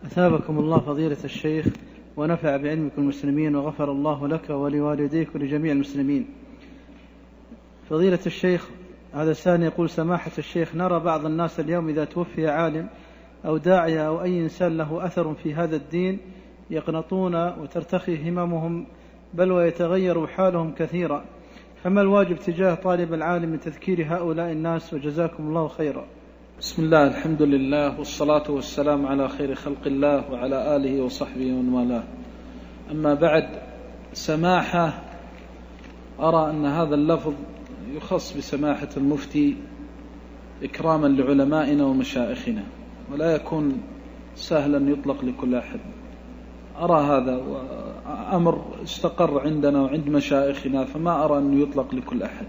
أثابكم الله فضيلة الشيخ ونفع بعلمكم المسلمين وغفر الله لك ولوالديك ولجميع المسلمين. فضيلة الشيخ، هذا الثاني يقول: سماحة الشيخ، نرى بعض الناس اليوم إذا توفي عالم أو داعية أو أي إنسان له أثر في هذا الدين يقنطون وترتخي هممهم، بل ويتغير حالهم كثيرا، فما الواجب تجاه طالب العالم من تذكير هؤلاء الناس؟ وجزاكم الله خيرا. بسم الله، الحمد لله، والصلاة والسلام على خير خلق الله وعلى آله وصحبه ومن والاه. أما بعد، سماحة، أرى أن هذا اللفظ يخص بسماحة المفتي إكراما لعلمائنا ومشائخنا، ولا يكون سهلا يطلق لكل أحد. أرى هذا أمر استقر عندنا وعند مشائخنا، فما أرى أنه يطلق لكل أحد.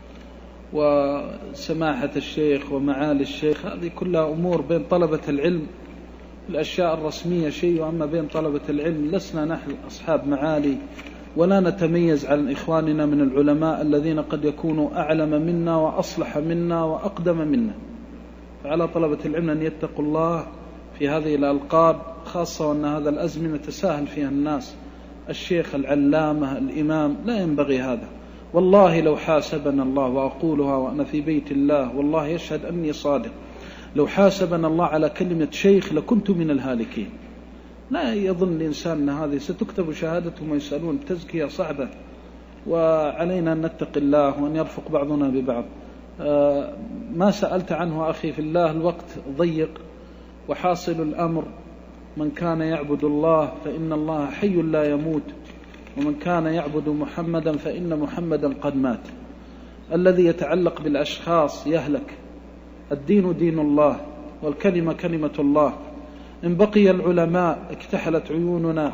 وسماحة الشيخ ومعالي الشيخ هذه كلها أمور بين طلبة العلم. الأشياء الرسمية شيء، وأما بين طلبة العلم لسنا نحن أصحاب معالي، ولا نتميز عن إخواننا من العلماء الذين قد يكونوا أعلم منا وأصلح منا وأقدم منا. فعلى طلبة العلم أن يتقوا الله في هذه الألقاب، خاصة وأن هذا الأزمنة تساهل فيها الناس. الشيخ، العلامة، الإمام، لا ينبغي هذا. والله لو حاسبنا الله، وأقولها وأنا في بيت الله والله يشهد أني صادق، لو حاسبنا الله على كلمة شيخ لكنت من الهالكين. لا يظن الإنسان أن هذه ستكتب شهادتهم ويسألون. تزكية صعبة، وعلينا أن نتقي الله وأن يرفق بعضنا ببعض. ما سألت عنه أخي في الله، الوقت ضيق، وحاصل الأمر: من كان يعبد الله فإن الله حي لا يموت، ومن كان يعبد محمدا فإن محمدا قد مات. الذي يتعلق بالأشخاص يهلك. الدين دين الله، والكلمة كلمة الله. إن بقي العلماء اكتحلت عيوننا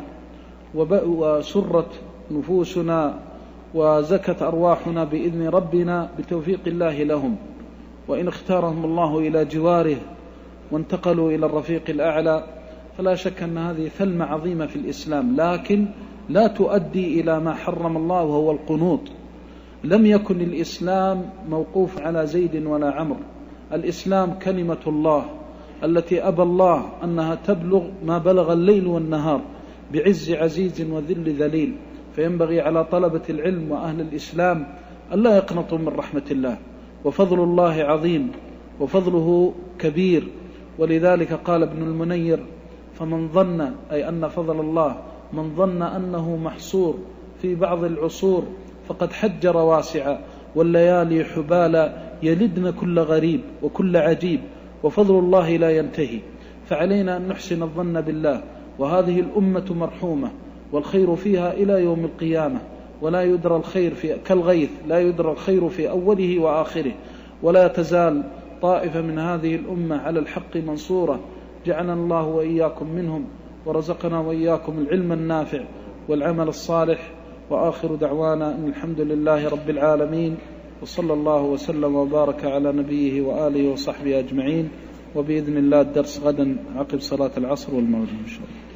وسرت نفوسنا وزكت أرواحنا بإذن ربنا بتوفيق الله لهم. وإن اختارهم الله إلى جواره وانتقلوا إلى الرفيق الأعلى، فلا شك أن هذه ثلمة عظيمة في الإسلام، لكن لا تؤدي إلى ما حرم الله وهو القنوط. لم يكن الإسلام موقوف على زيد ولا عمرو. الإسلام كلمة الله التي أبى الله أنها تبلغ ما بلغ الليل والنهار بعز عزيز وذل ذليل. فينبغي على طلبة العلم وأهل الإسلام ألا يقنطوا من رحمة الله، وفضل الله عظيم وفضله كبير. ولذلك قال ابن المنير: فمن ظن، أي أن فضل الله، من ظن أنه محصور في بعض العصور فقد حجر واسعا، والليالي حبالا يلدن كل غريب وكل عجيب، وفضل الله لا ينتهي. فعلينا أن نحسن الظن بالله. وهذه الأمة مرحومة، والخير فيها إلى يوم القيامة، ولا يدرى الخير كالغيث، لا يدرى الخير في أوله وآخره. ولا تزال طائفة من هذه الأمة على الحق منصورة. جعلنا الله وإياكم منهم، ورزقنا وإياكم العلم النافع والعمل الصالح. وآخر دعوانا أن الحمد لله رب العالمين، وصلى الله وسلم وبارك على نبيه وآله وصحبه أجمعين. وبإذن الله الدرس غدا عقب صلاة العصر والمغرب إن شاء الله.